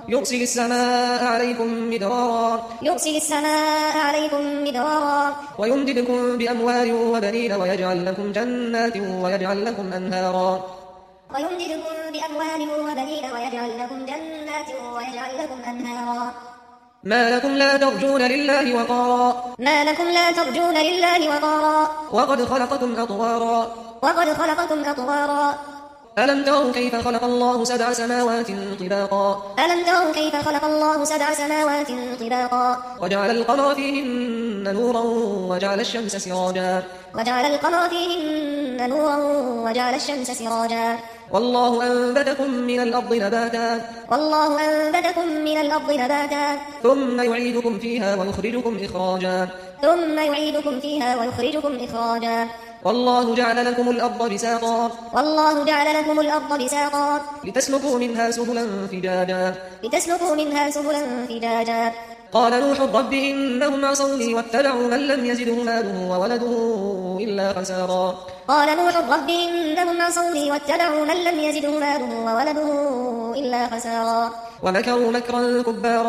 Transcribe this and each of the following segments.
يرسل السماء عليكم مدرارا ويمددكم بأموال وبنين ويجعل لكم جنات ويجعل لكم أنهارا ما لكم لا ترجون لله وقارا وقد خلقكم أطوارا ألم تروا كيف خلق الله سبع سماوات طباقا وجعل القمر فيهن نورا وجعل الشمس سراجا والله أنبتكم من الأرض نباتا ثم يعيدكم فيها ويخرجكم إخراجا والله جعل لكم الأرض بساطا لتسلكوا منها سبلا فجاجا قال نوح رب إنهم عصوني واتبعوا من لم يزده ماله وولده إلا خسارا ومكروا مكرا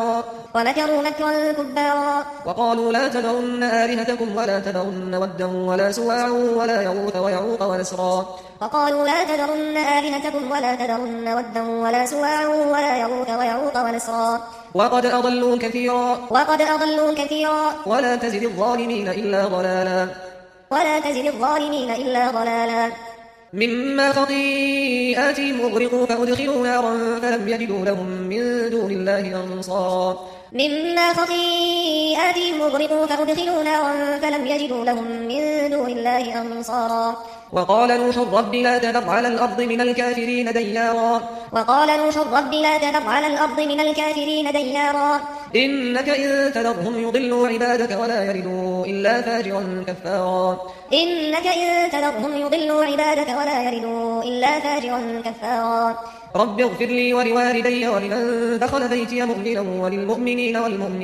كبارا وقالوا لا تذرن آلهتكم ولا تذرن ودا ولا سواعا ولا يغوث ويعوق ونسرا وقد أضلوا كثيرا ولا تزد الظالمين إلا ضلالا مما خطيئاتهم أغرقوا فأدخلوا نارا فلم يجدوا لهم من دون الله أنصارا وقال نوح رب لا تذر على الأرض من الكافرين ديارا إنك إن تذرهم يضلوا عبادك ولا يلدوا إلا فاجرا كفارا رب اغفر لي ولوالدي ولمن دخل بيتي مؤمنا وللمؤمنين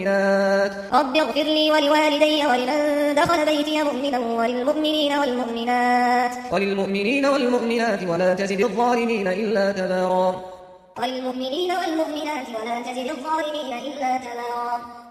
والمؤمنات ولا تزد الظالمين إلا تبارا